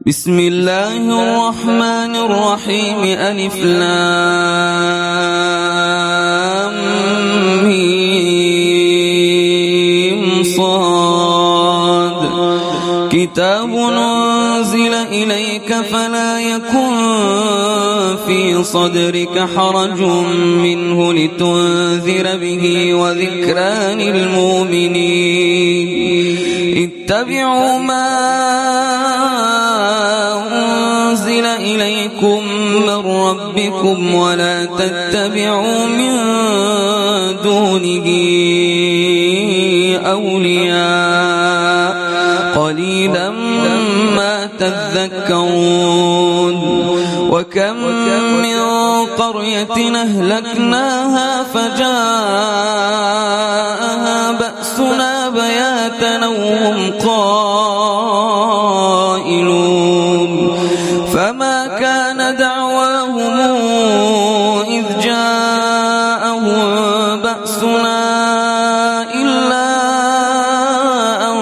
بسم الله الرحمن الرحيم. ألف لام ميم صاد. كتاب أنزل إليك فلا يكن في صدرك حرج منه لتنذر به وذكرى للمؤمنين. اتبعوا ما أنزل إليكم من ربكم ولا تتبعوا من دونه أولياء قليلا ما تذكرون. وكم من قرية أهلكناها فجاءها بأسنا بياتا وهم قائلون. فما كان دعواهم إذ جاءهم بأسنا إلا أن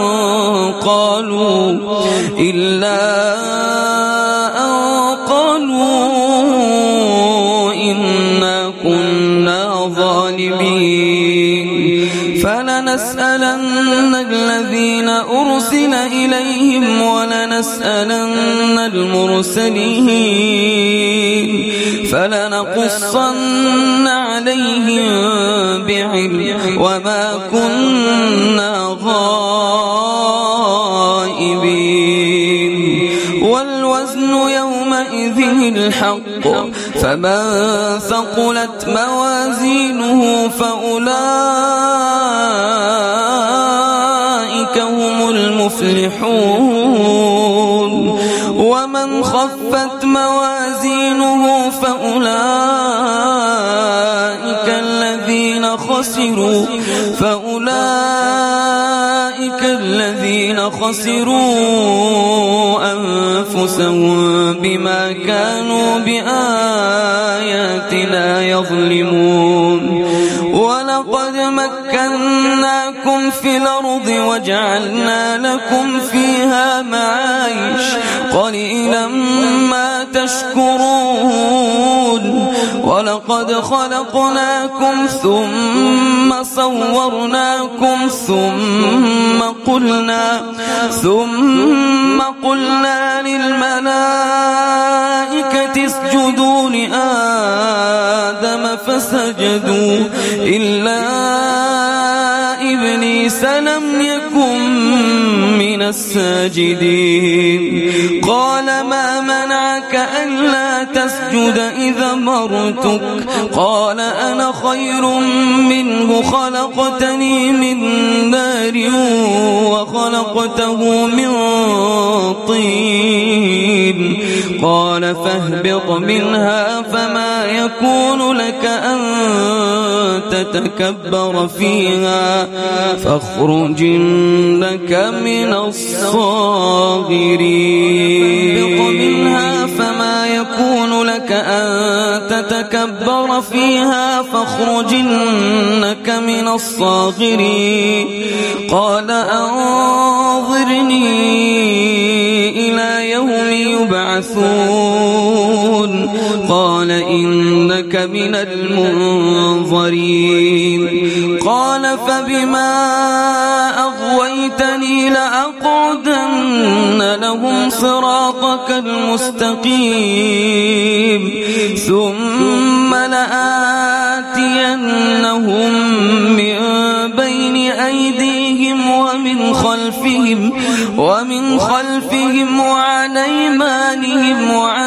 قالوا إنا كنا ظالمين. فلنسألن الذين أرسل إليهم ولنسألن المرسلين فلنقصن عليهم بعلم وما كنا غائبين. والوزن يومئذ الحق فمن ثقلت موازينه فأولئك هم المفلحون. ومن خفت موازينه فأولئك الذين خسروا أنفسهم بما كانوا بآياتنا يظلمون. ولقد مكناكم في الأرض وجعلنا لكم فيها معايش قليلا ما تشكرون. ولقد خلقناكم ثم صورناكم ثم قلنا للملائكة اسجدوا لآدم فسجدوا إلا إبليس لم يكن من الساجدين. قال ما منعك ألا تسجد إذا أمرتك؟ قال أنا خير منه خلقتني من نار وخلقته من طين. قال فاهبط منها فما يكون لك أن تتكبر فيها فاخرج إنك من الصاغرين. فما يكون لك أن تتكبر فيها فاخرج إنك من الصاغرين. قال أنظرني إلى يوم يبعثون. قال إنك من المنظرين. قال فبما أغويتني لأقعدن لهم صراطك المستقيم ثم لآتينهم من بين أيديهم ومن خلفهم وعن أيمانهم وعن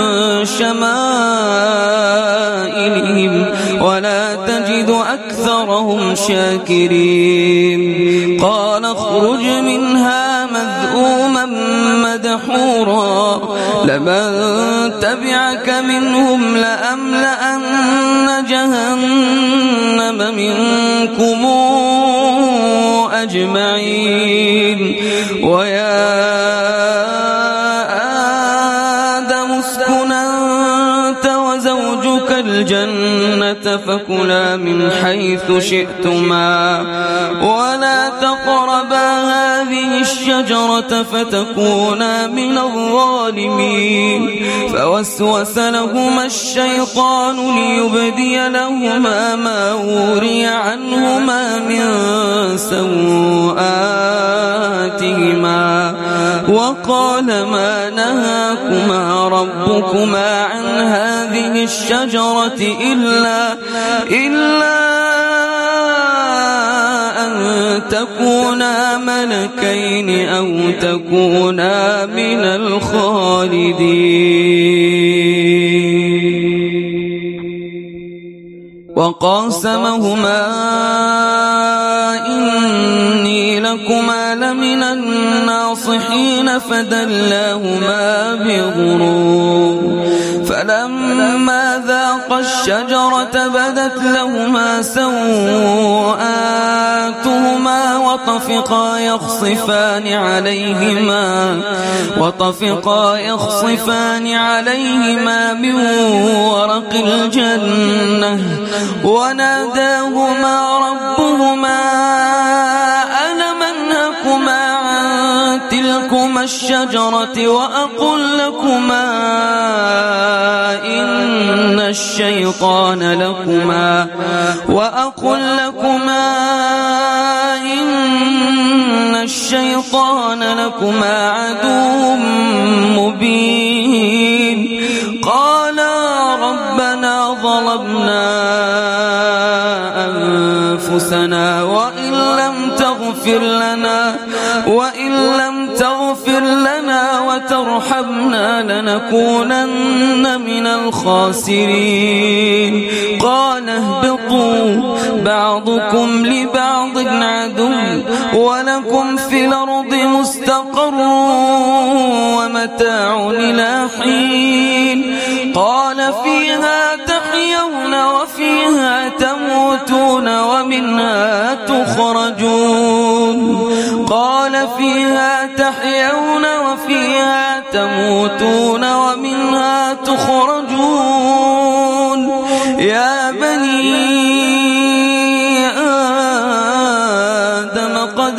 شمائلهم ولا تجد أكثرهم شاكرين. قال اخرج منها مذءوما مدحورا لمن تبعك منهم لأملأن جهنم منكم أجمعين. ويا آدم اسكن أنت وزوجك الجنة فكلا من حيث شئتما ولا تقربا هذه الشجرة الشجرة فتكونا من الظالمين فوسوس لهما الشيطان ليبدي لهما ما وري عنهما من سوآتهما وقال ما نهاكما ربكما عن هذه الشجرة إلا أن تكونا ملكين أو تكونا من الخالدين وقاسمهما إني لكما لمن الناصحين فدلاهما بغرور فلما ذاقا الشجرة بدت لهما سوآتهما وطفقا يخصفان عليهما من ورق الجنة وناداهما ربهما ألم أنهكما عن تلكما الشجرة وأقل لكما إن الشيطان لكما عدو مبين قالا ربنا ظلمنا أنفسنا وإن لم تغفر لنا وترحمنا لنكونن من الخاسرين قال اهبطوا بعضكم لبعض عدو ولكم في الأرض مستقر ومتاع إلى حين قال فيها تحيون وفيها تموتون ومنها تخرجون قال فيها تحيون وفيها تموتون ومنها تخرجون يا بني آدم قد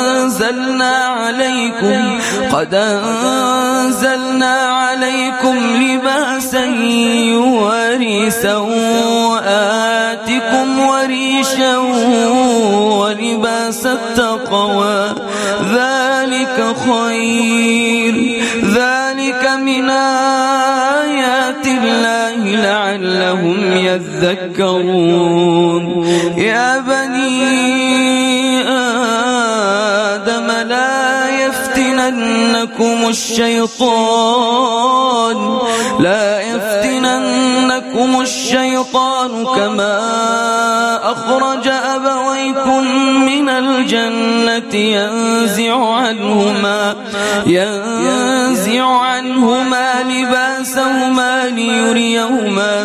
أنزلنا عليكم لباسا يواري سوآتكم وريشا ولباس التقوى ذلك خير ذلك من آيات الله لعلهم يذكرون يا بني آدم لا يفتننكم الشيطان كما أخرج أبويكم من الجنة ينزع عنهما لباسهما ليريهما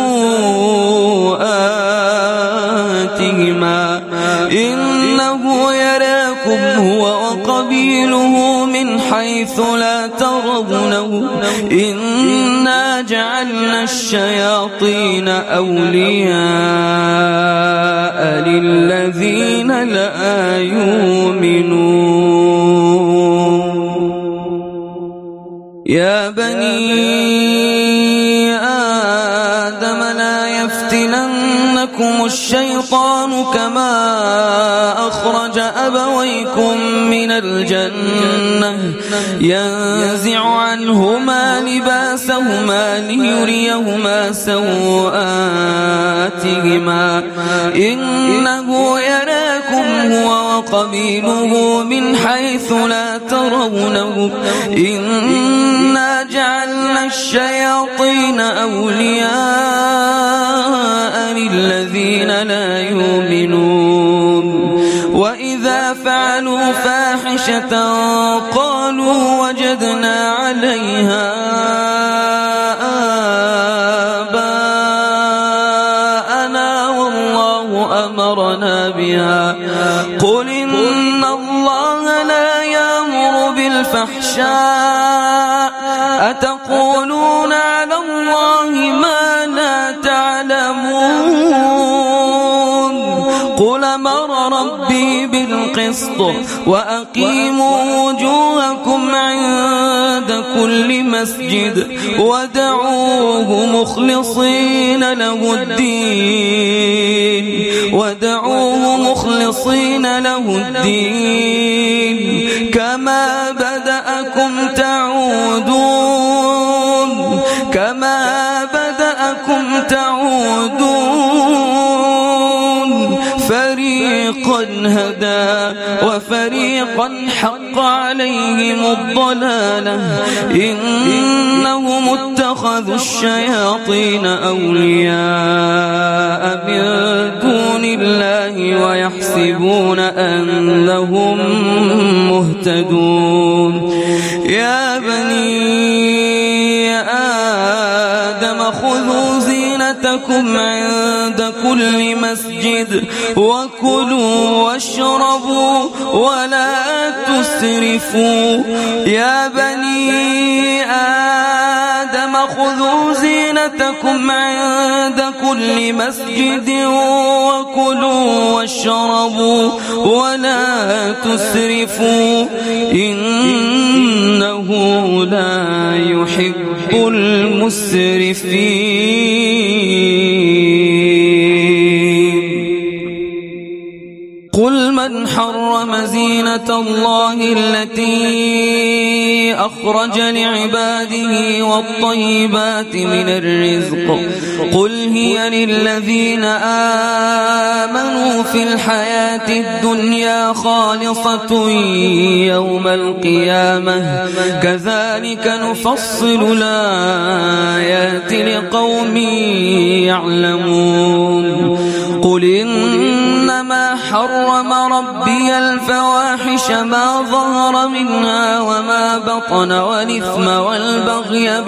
سوآتهما إنه يراكم هو وقبيله من حيث لا ترونه إنا جعلنا الشياطين أولياء للذين لا يؤمنون يا بني آدم لا يفتننكم الشيطان كما أخرج أبويكم من الجنة ينزع عنهما لباسهما ليريهما سوآتهما إنه يراكم هو وقبيله من حيث لا ترونه إنا جعلنا الشياطين أولياء للذين لا يؤمنون وإذا فعلوا فاحشة قالوا وجدنا عليها آباءنا والله أمرنا بها قل إن الله لا يأمر بالفحشاء أتقولون على الله ما لا تعلمون قل أمر ربي بالقسط وأقيموا وجوهكم عند كل مسجد ودعوه مخلصين له الدين كما بدأكم تعودون فريقا هدى وفريقا حق عليهم الضلالة إنهم اتخذوا الشياطين أولياء من دون الله ويحسبون أنهم مهتدون يا بني آدم خذوا زينتكم عند كل مسجد وكلوا واشربوا ولا تسرفوا يا بني آدم خذوا زينتكم عند كل مسجد وكلوا واشربوا ولا تسرفوا إنه لا يحب المسرفين قل من حرم زينة الله التي أخرج لعباده والطيبات من الرزق قل هي للذين آمنوا في الحياة الدنيا خالصة يوم القيامة كذلك نفصل الآيات لقوم يعلمون قل إنما حرم ربي الفواحش ما ظهر منها وما بطن والإثم والبغي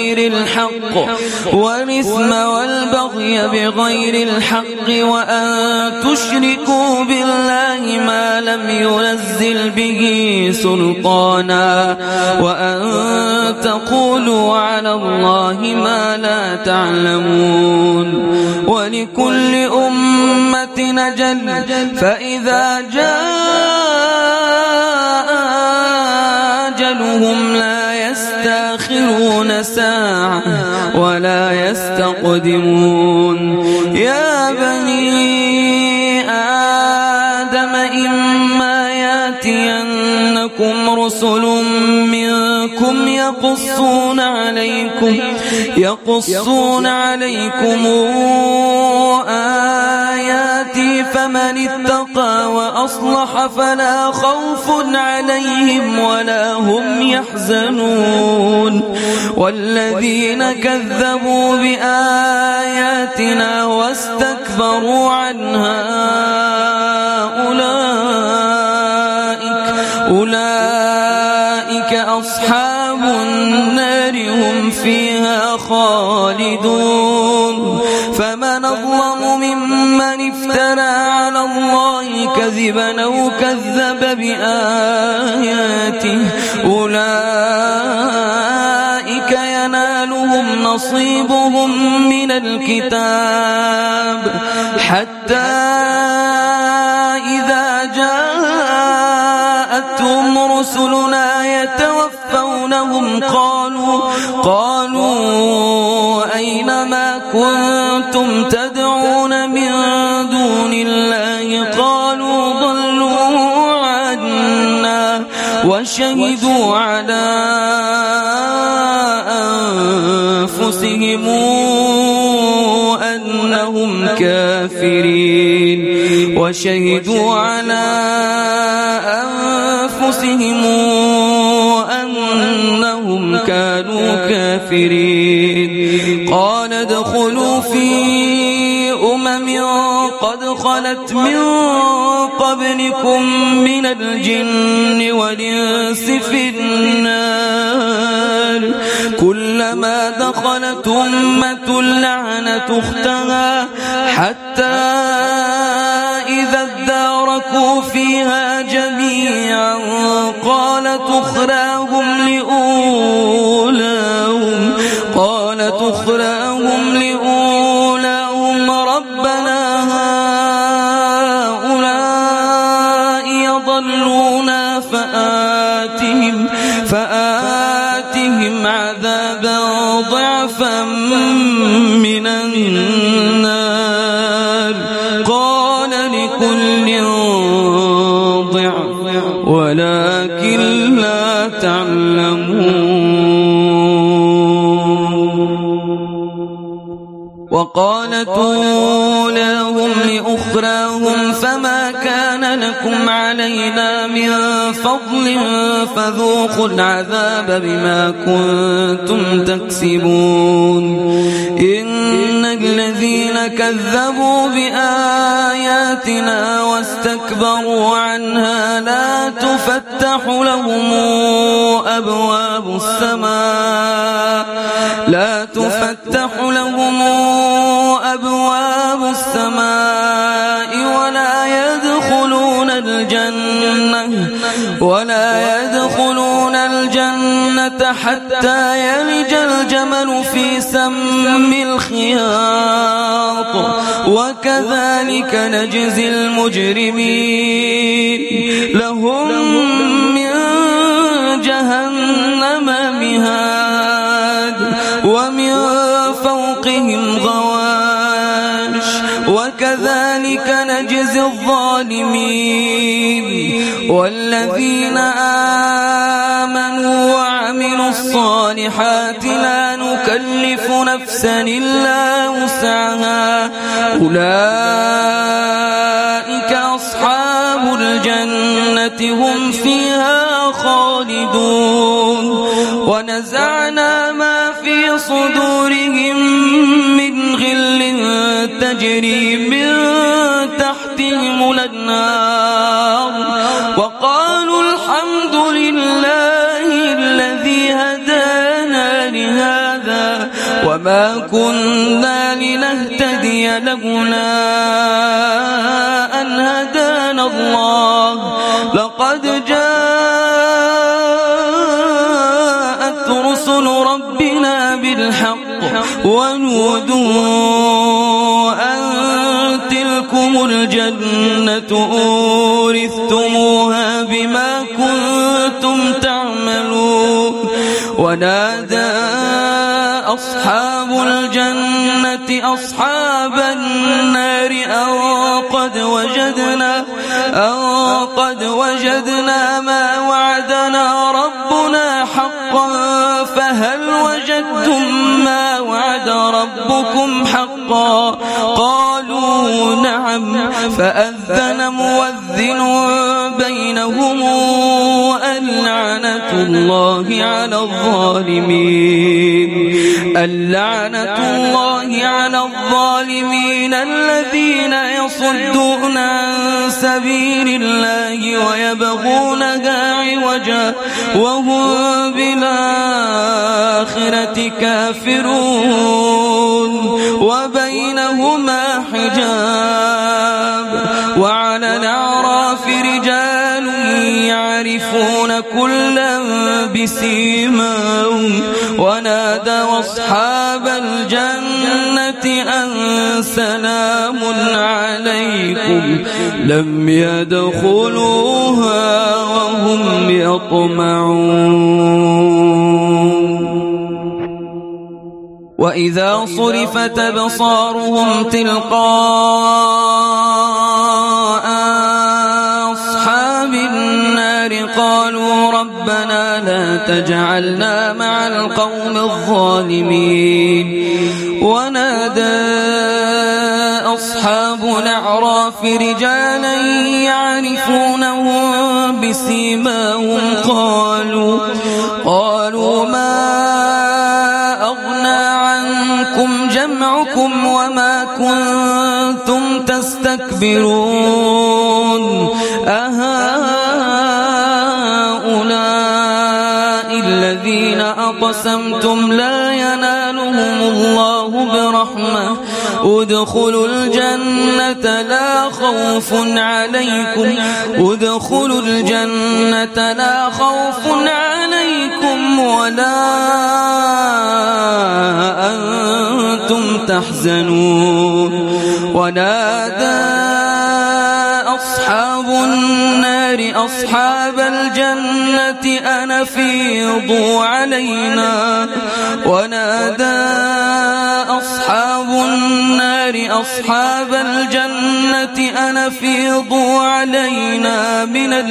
بغير الحق وأن تشركوا بالله ما لم ينزل به سلطانا وأن تقولوا على الله ما لا تعلمون ولكل أمة أجل فإذا جاء أجلهم لا يستأخرون ساعة ولا يستقدمون يا بني آدم إما يأتينكم رسل منكم يقصون عليكم آياتي فمن اتقى وأصلح فلا خوف عليهم ولا هم يحزنون والذين كذبوا بآياتنا واستكبروا عنها أولئك أصحاب النار هم فيها خالدون فمن أظلم ممن افترى على الله كذبا أو كذب بآياته أولئك ينالهم نصيبهم من الكتاب حتى إذا جاءتهم رسلنا يتوفونهم قالوا أين ما كنتم تدعون من دون الله قالوا ضلوا عنا وشهدوا على أنفسهم أنهم كانوا كافرين قال ادخلوا في قد خلت من قبلكم من الجن والإنس في النار كلما دخلت أمة لعنت أختها حتى إذا اداركوا فيها جميعا قالت أخراهم لأولاهم ربنا هؤلاء عذابا ضعفا من النار قال لكل ضعف ولكن لا تعلمون. وقالت أولاهم لأخراهم فما كان لكم علينا من فضل فذوقوا العذاب بما كنتم تكسبون. إن الذين كذبوا بآياتنا واستكبروا عنها لا تفتح لهم أبواب السماء ولا يدخلون الجنة حتى يلج الجمل في سم الخياط وكذلك نجزي المجرمين. لهم من جهنم مهاد ومن فوقهم غواش وكذلك نجزي الظالمين. والذين آمنوا وعملوا الصالحات لا نكلف نفسا إلا وسعها أولئك أصحاب الجنة هم فيها خالدون. ونزعنا ما في صدورهم من غل تجري من تحتهم الأنهار وقالوا الحمد لله الذي هدانا لهذا وما كنا لنهتدي لولا أن هدانا الله لقد جاءت رسل ربنا بالحق ونودوا أن تلكم الجنة أورثتموها بما كنتم تعملون. ونادى أصحاب الجنة أصحاب النار أن قد وجدنا ما وعدنا ربنا حقا فهل وجدتم ما وعد ربكم حقا قالوا نعم فأذن مؤذن بينهم اللعنة الله على الظالمين الذين يصدون عن سبيل الله ويبغونها عوجا وهم بالآخرة كافرون وبينهما حجاب. وعلى الأعراف رجال يعرفون كلا بسيماهم ونادوا أصحاب الجنة أن سلام عليكم لم يدخلوها وهم يطمعون. وإذا صرفت أبصارهم تلقاء أصحاب النار قالوا ربنا لا تجعلنا مع القوم الظالمين. ونادى أصحاب الأعراف رجالا يعرفونهم بسيماهم قالوا ما أغنى عنكم جمعكم وما كنتم تستكبرون أهؤلاء الذين أقسمتم لا ينالهم الله برحمة ادخلوا الجنة لا خوف عليكم ولا أنتم تحزنون. ونادى أصحاب النار النار أصحاب الجنة أن أفيضوا علينا ونادى أصحاب النار أصحاب الجنة أن أفيضوا علينا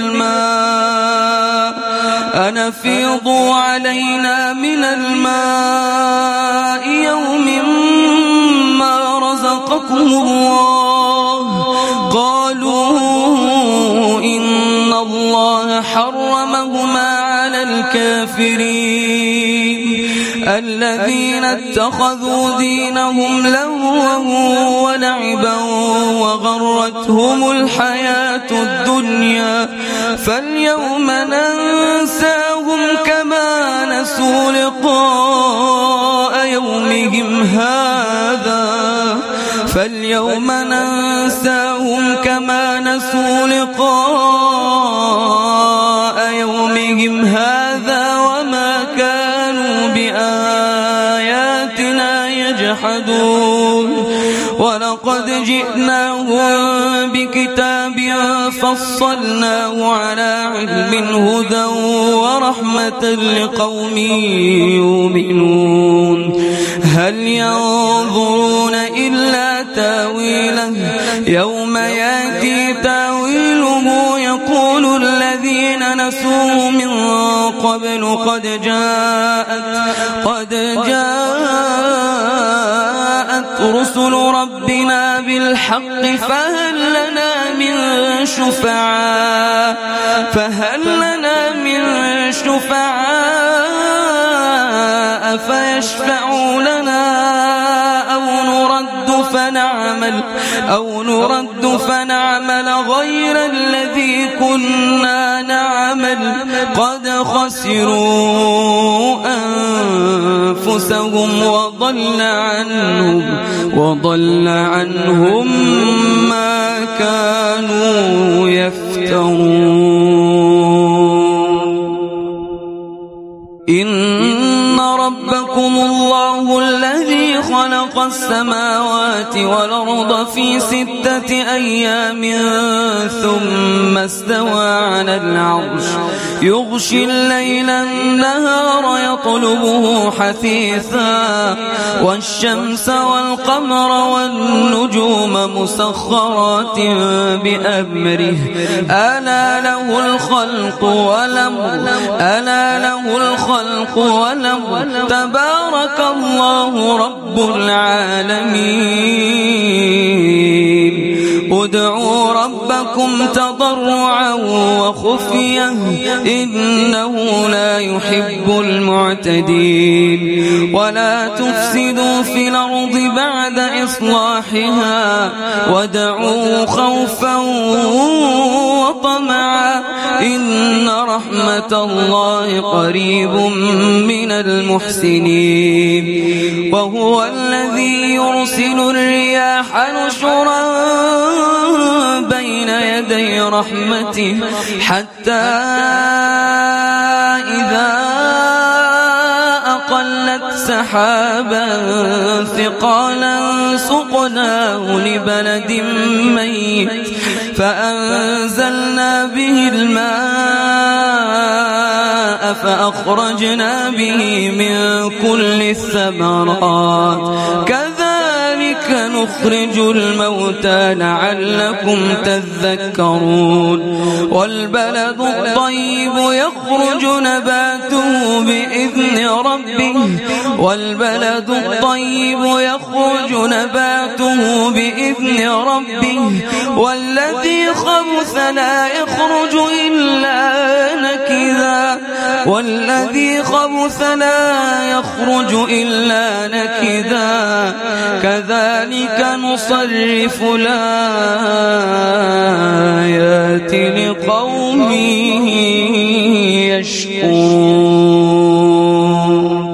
من الماء يوم ما رزقكم الله قالوا إن الله حرمهما على الكافرين الذين اتخذوا دينهم لهوا ولعبا وغرتهم الحياة الدنيا فاليوم ننساهم كما نسوا لقاء يومهم هذا وما كانوا بآياتنا يجحدون ولقد جئناهم بكتاب فصلناه على علم هدى ورحمة لقوم يؤمنون هل ينظرون إلا تاويله يوم يأتي تاويله يقول الذين نسوه من قبل قد جاءت رسل ربنا بالحق فهل لنا من شفعاء فيشفعوا لنا أو نرد فنعمل غير الذي كنا نعمل قد خسروا أنفسهم وضل عنهم ما كانوا يفترون إن ربكم الله الذي خلق السماوات والأرض في 6 أيام ثم استوى على العرش يغشي الليل النهار يطلبه حثيثا والشمس والقمر والنجوم مسخرات بأمره ألا له الخلق والأمر تبارك الله رب العالمين ادعوا ربكم تضرعا وخفية إنه لا يحب المعتدين ولا تفسدوا في الأرض بعد إصلاحها ودعوا خوفا وطمعا إن رحمة الله قريب من المحسنين وهو الذي يرسل الرياح نشرا بين يدي رحمته حتى إذا أقلت سحابا ثقالا سقناه لبلد ميت فأنزلنا به الماء فأخرجنا به من كل الثمرات كذلك نخرج الموتى لعلكم تذكرون والبلد الطيب يخرج نباته بإذن ربه والذي خبث لا يخرج إلا نكدا كذلك نصرف الآيات لقوم يشكرون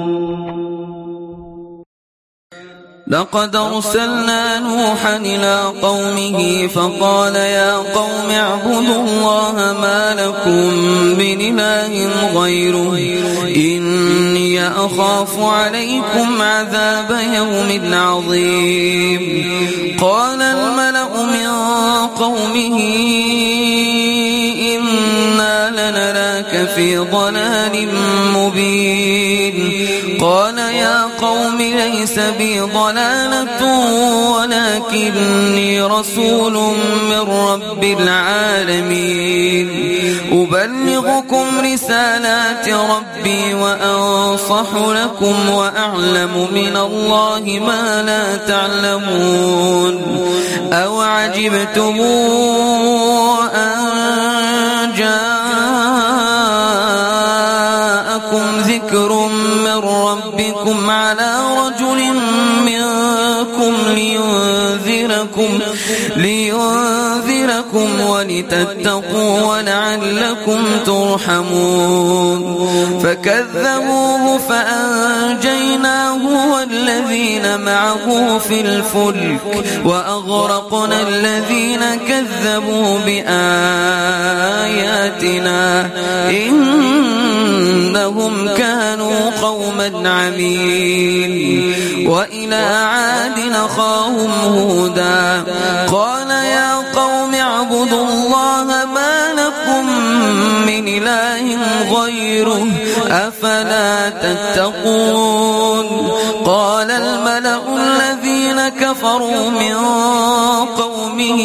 لقد أرسلنا نوحا إلى قومه فقال يا قوم اعبدوا الله ما لكم من إله غيره إني أخاف عليكم عذاب يوم عظيم قال الملأ من قومه إن لنراك في ضلال مبين قال يا قوم ليس بي ضلالة ولكني رسول من رب العالمين أبلغكم رسالات ربي وأنصح لكم وأعلم من الله ما لا تعلمون أو عجبتم أن جاءكم ذكر من ربكم على رجل منكم لينذركم ولتتقوا ولعلكم ترحمون فكذبوه فأنجيناه والذين معه في الفلك وأغرقنا الذين كذبوا بآياتنا إنهم كانوا قوما عمين وإلى عاد أخاهم هودا قال يا قوم اعبدوا الله ما لكم من إله غيره أفلا تتقون قال الملأ الذين كفروا من قومه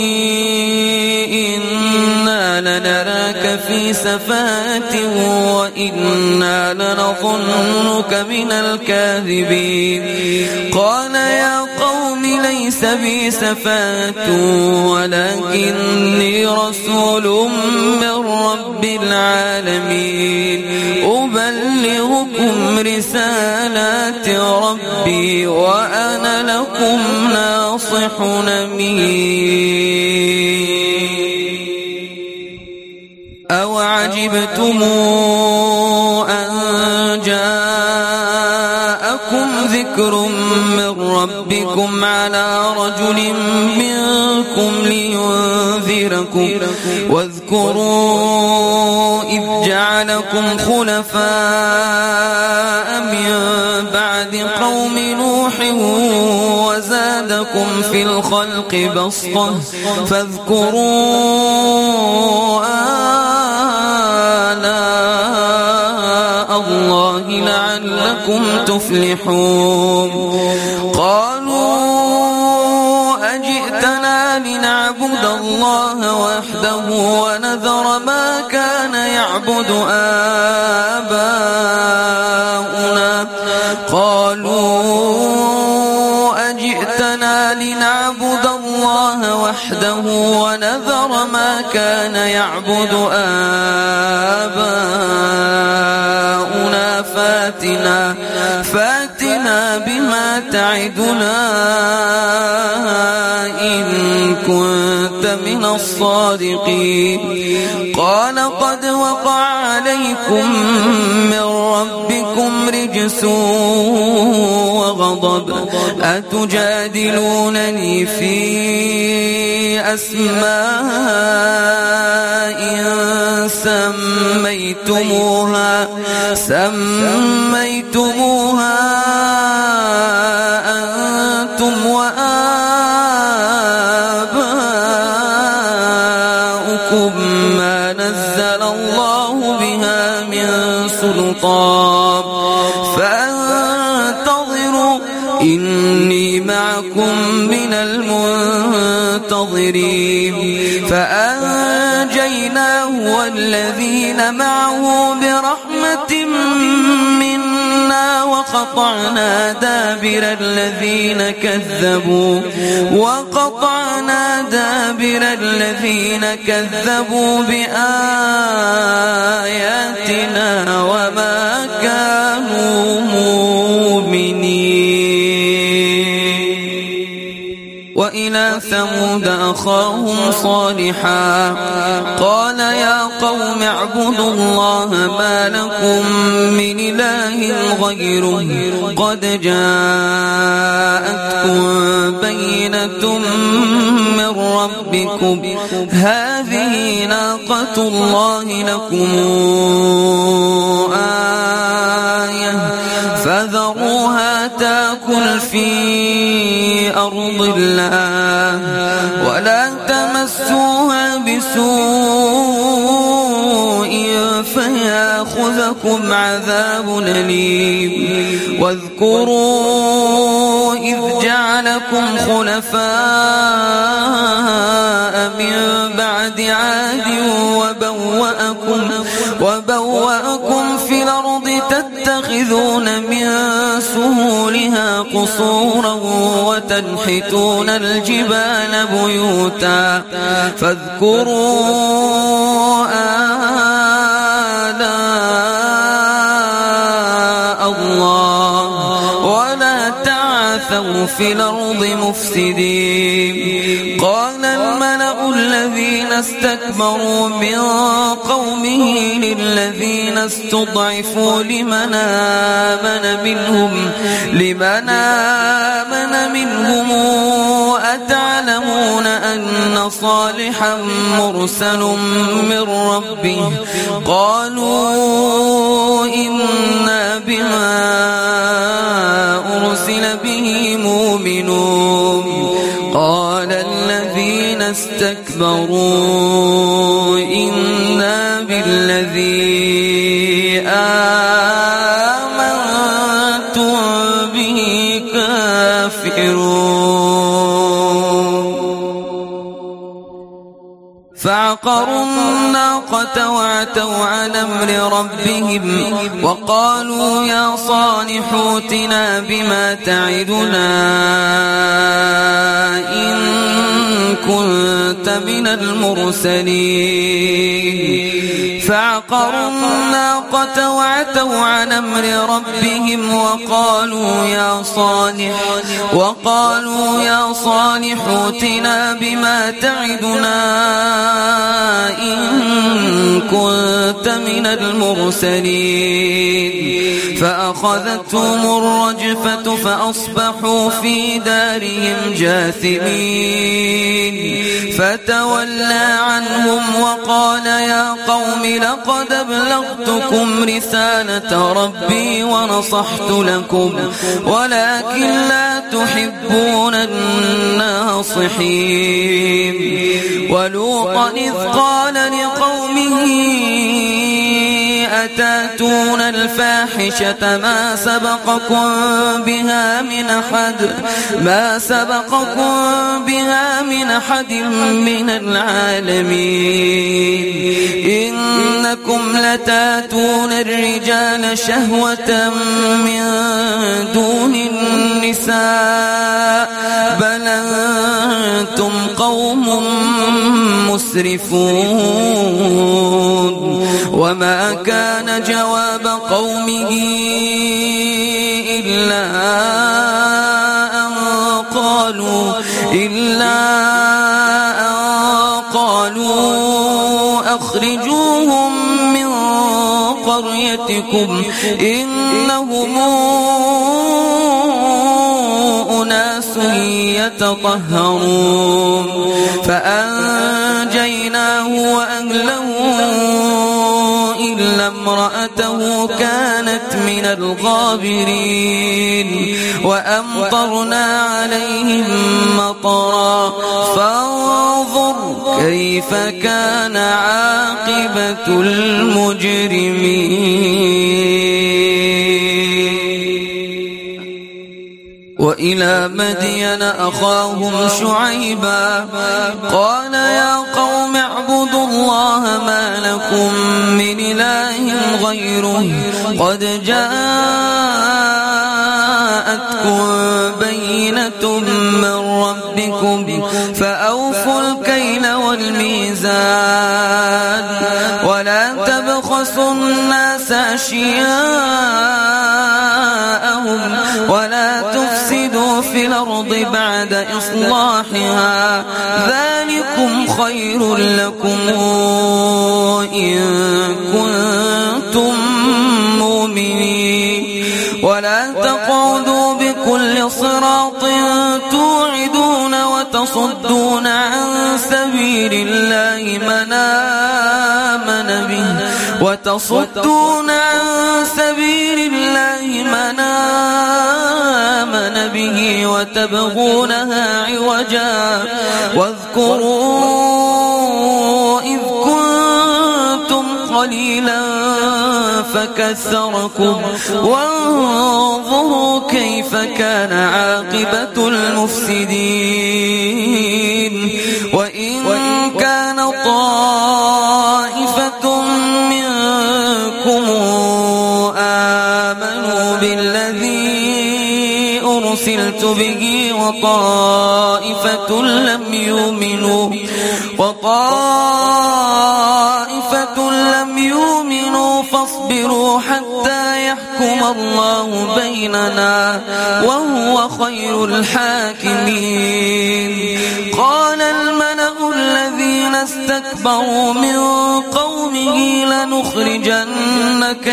إنا لنراك في سفاهة وإنا لنظنك من الكاذبين قال يا قوم ليس بي سفاهة ولكني رسول من رب العالمين أبلغكم رسالات ربي وأنا لكم ناصح أمين أو عجبتم أن جاءكم ذكر من ربكم على رجل منكم لينذركم واذكروا إذ جعلكم خلفاء من بعد قوم نوح وزادكم في الخلق بسطة فاذكروا الله لعلكم تفلحون قالوا أجئتنا لنعبد الله وحده ونذر ما كان يعبد آباؤنا أجئتنا لنعبد الله وحده ونذر ما كان يعبد آباؤنا فاتنا بما تعدنا إن كنت من الصادقين قال قد وقع عليكم من ربكم رجس وغضب أتجادلونني في أسماء سميتموها أنتم وآباؤكم ما نزل الله بها من سلطان فانتظروا إني معكم من المنتظرين فأنجيناه والذين معه برحمة منا وقطعنا دابر الذين كذبوا بآياتنا وما كانوا مؤمنين وإلى ثمود أخاهم صالحا قال يا قوم اعبدوا الله ما لكم من إله غيره قد جاءتكم بينة من ربكم هذه ناقة الله لكم آية فذروها تأكل في أرض الله ولا تمسوها بسوء فيأخذكم عذاب أليم واذكروا إذ جعلكم خلفاء من بعد عاد وبوأكم في الأرض تتخذون من سهولها قصورا وتنحتون الجبال بيوتا فاذكروا آلاء الله ولا تعثوا في الأرض مفسدين. قال الملأ الذين استكبروا من قومه للذين استضعفوا لمن آمن منهم أتعلمون أن صالحا مرسل من ربه قالوا إنا بما أرسل به مؤمنون. قال الذين استكبروا إنا بالذي آمنتم به كافرون. فعقروا الناقة وعتوا عن أمر ربهم وقالوا يا صالح ائتنا بما تعدنا إن كنت من المرسلين. فعقروا الناقة وعتوا عن أمر ربهم وقالوا يا صالح ائتنا بما تعدنا إن كنت من المرسلين. فأخذتهم الرجفة فأصبحوا في دارهم جاثمين. فتولى عنهم وقال يا قوم لقد أبلغتكم رسالة ربي ونصحت لكم ولكن لا تحبون الناصحين. ولوطا إذ قال لقومه أتاتون الفاحشة ما سبقكم بها من أحد من العالمين. إنكم لتاتون الرجال شهوة من دون النساء بل أنتم قوم مسرفون. وما كان جواب قومه إلا أن قالوا أخرجوهم من قريتكم إنهم أناس يتطهرون. فأنجيناه وأهله إلا امرأته كانت من الغابرين. وأمطرنا عليهم مطرا فانظر كيف كان عاقبة المجرمين. وإلى مدين أخاهم شعيبا قال يا قوم اعبدوا الله ما لكم من إله غيره قد جاءتكم بينة من ربكم فأوفوا الكيل والميزان ولا تبخسوا الناس أشياءهم ولا تفسدوا في الأرض بعد إصلاحها ذلكم خير لكم إن كنتم مؤمنين. ولا تقعدوا بكل صراط توعدون وتصدون عن سبيل الله من آمن به وتبغونها عوجا. واذكروا إذ كنتم قليلا فكثركم وانظروا كيف كان عاقبة المفسدين وإن كان طائفة منكم آمنوا بالذي أرسلت به وطائفة لم يؤمنوا فاصبروا حتى يحكم الله بيننا وهو خير الحاكمين. قال الملأ الذين استكبروا من قومه لنخرجنك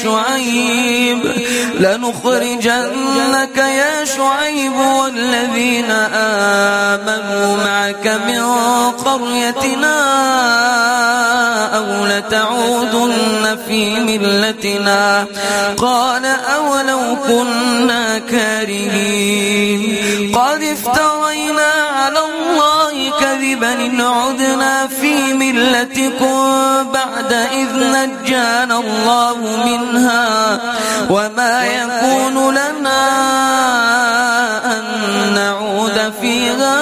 يا شعيب والذين آمنوا معك من قريتنا أو لتعودن في ملتنا قال أولو كنا كارهين قد افترينا على الله كذبا إن عدنا في ملتكم بعد إذ نجانا الله منها وما يكون لنا أن نعود فيها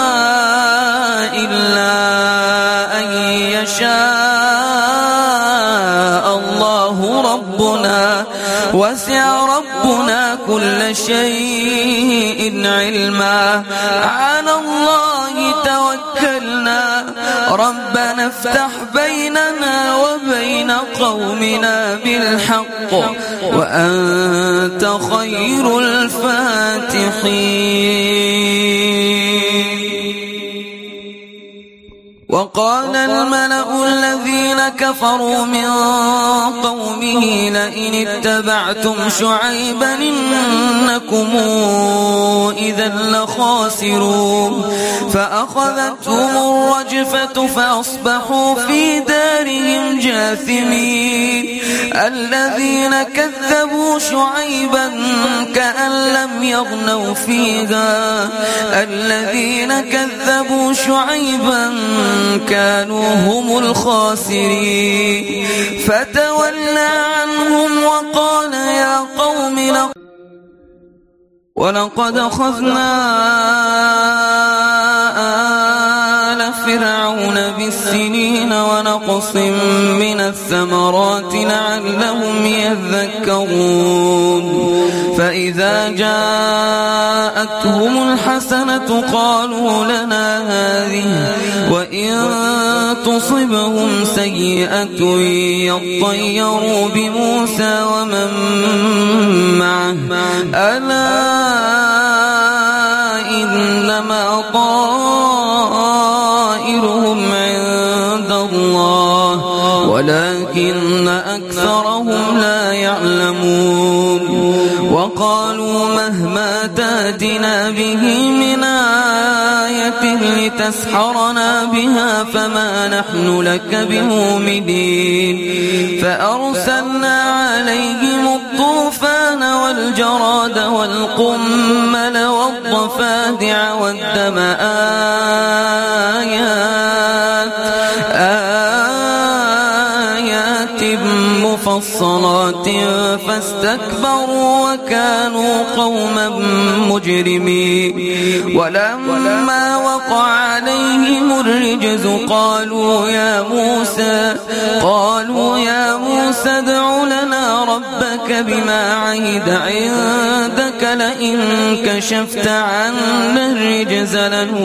إلا أن يشاء الله ربنا وسع ربنا كل شيء علما على الله توكلنا ربنا افتح بيننا وبين قومنا بالحق وأنت خير الفاتحين. وقال الملأ الذين كفروا من قومه لئن اتبعتم شعيبا إنكم إذا لخاسرون فأخذتهم الرجفة فأصبحوا في دارهم جاثمين. الذين كذبوا شعيبا كأن لم يغنوا فيها الذين كذبوا شعيبا كانوا هم الخاسرين فتولى عنهم وقال يا قوم ولقد أخذنا آل فرعون بالسنين ونقص من الثمرات لعلهم يذكرون فإذا جاءتهم الحسنة قالوا لنا هذه وإن تصبهم سيئة يطيروا بموسى ومن معه ألا إنما طائرهم عند الله ولكن أكثرهم لا يعلمون. وقالوا مهما تأتنا به من آية لتسحرنا بها فما نحن لك بمؤمنين. فأرسلنا عليهم الطوفان والجراد والقمل والضفادع والدم آيات مفصلات فاستكبروا وكانوا قوما مجرمين. ولما وقع عليهم الرجز قالوا يا موسى ادع لنا ربك بما عهد عندك لئن كشفت عنا الرجز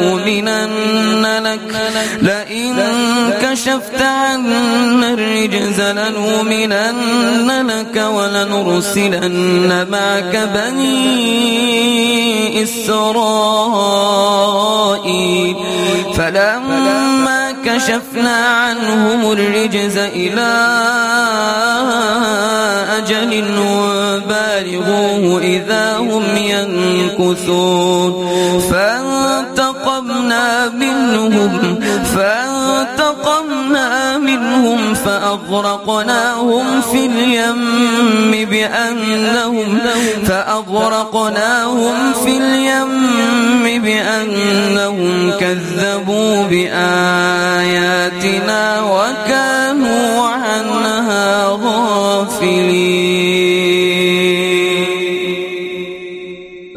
لنؤمنن لك ولنرسلن معك بني إسرائيل. فلما كشفنا عنهم الرجز إلى أجل بالغوه إذا هم ينكثون فانتقمنا منهم فأغرقناهم في اليم بأنهم كذبوا بآياتنا وكانوا عنها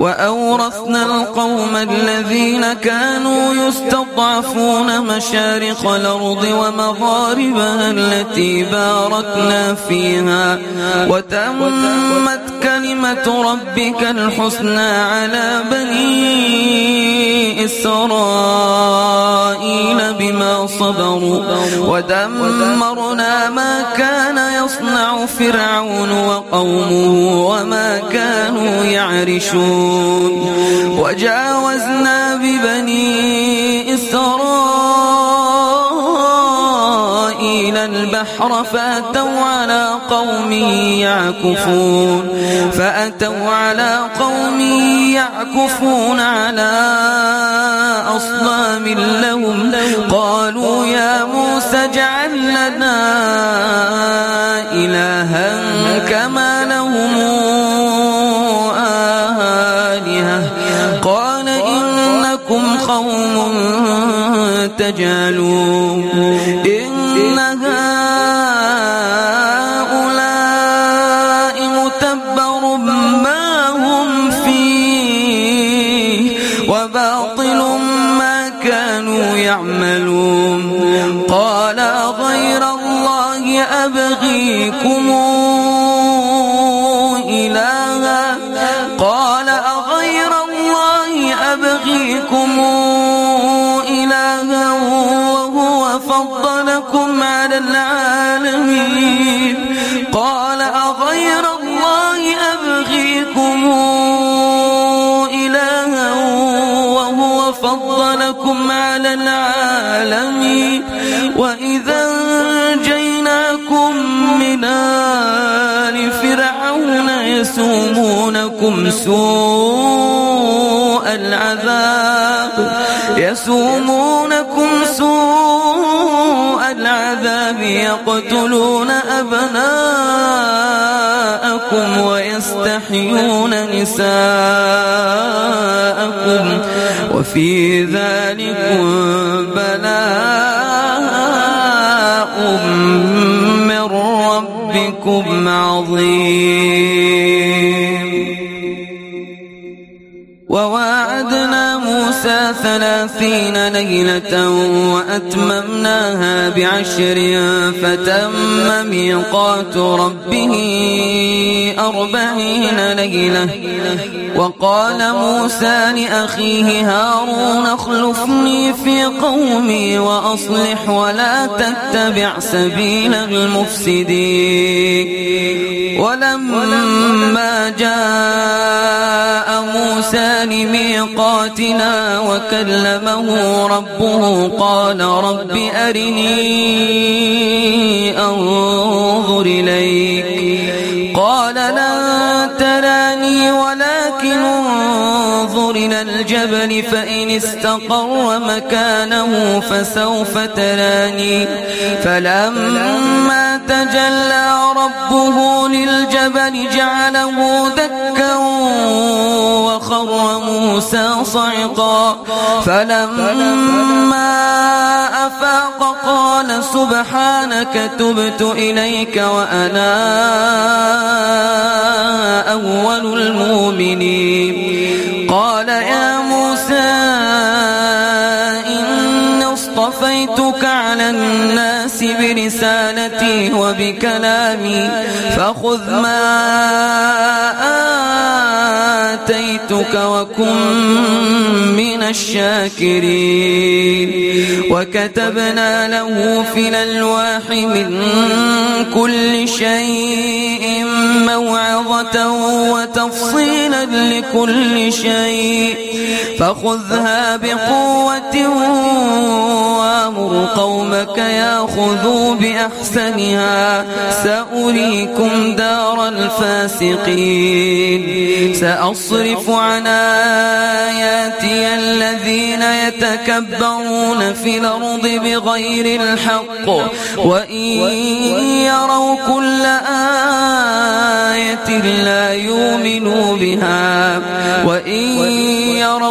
وأورثنا القوم الذين كانوا يستضعفون مشارق الأرض ومغاربها التي باركنا فيها وتمت كلمة ربك الحسنى على بني إسرائيل بما صبروا ودمرنا ما كان يصنع فرعون وقومه وما كانوا يعرشون وجاوزنا ببني إسرائيل البحر فأتوا على قوم يعكفون على أصنام لهم قالوا يا موسى اجعل لنا إلها كما لهم آلهة قال إنكم قوم تجهلون إن هؤلاء متبر ما هم فيه وباطل ما كانوا يعملون قال غير الله أبغيكم إلها قال أغير الله أبغيكم إلها وهو فضلكم على العالمين قال أغير الله أبغيكم إلها وهو فضلكم على العالمين وإذا أنجيناكم من آل فرعون يسومونكم سوء العذاب يقتلون أبناءكم ويستحيون نساءكم وفي ذلكم بلاء من ربكم عظيم وواعدنا موسى 30 ليلة وأتممناها ب10 فتم ميقات ربه 40 ليلة وقال موسى لأخيه هارون اخلفني في قومي وأصلح ولا تتبع سبيل المفسدين ولما جاء موسى لميقاتنا وكلمه ربه قال رب أرني أنظر إليك قال لن تراني ولكن انظر إلى الجبل فإن استقر مكانه فسوف تراني فلما تجلى ربه للجبل جعله دكا وخر موسى صعقا فلما أفاق قال سبحانك تبت إليك وأنا أول المؤمنين قال يا موسى إني اصطفيتك على الناس برسالتي وبكلامي فخذ ما آتيتك وكن من الشاكرين وكتبنا له في الألواح من كل شيء موعظة وتفصيلا لكل شيء فخذها بقوة وأمر قومك يأخذوا بأحسنها سأريكم دار الفاسقين سأصرف عن آياتي الذين يتكبرون في الأرض بغير الحق وإن يروا كل آية لا يؤمنوا بها وإن يروا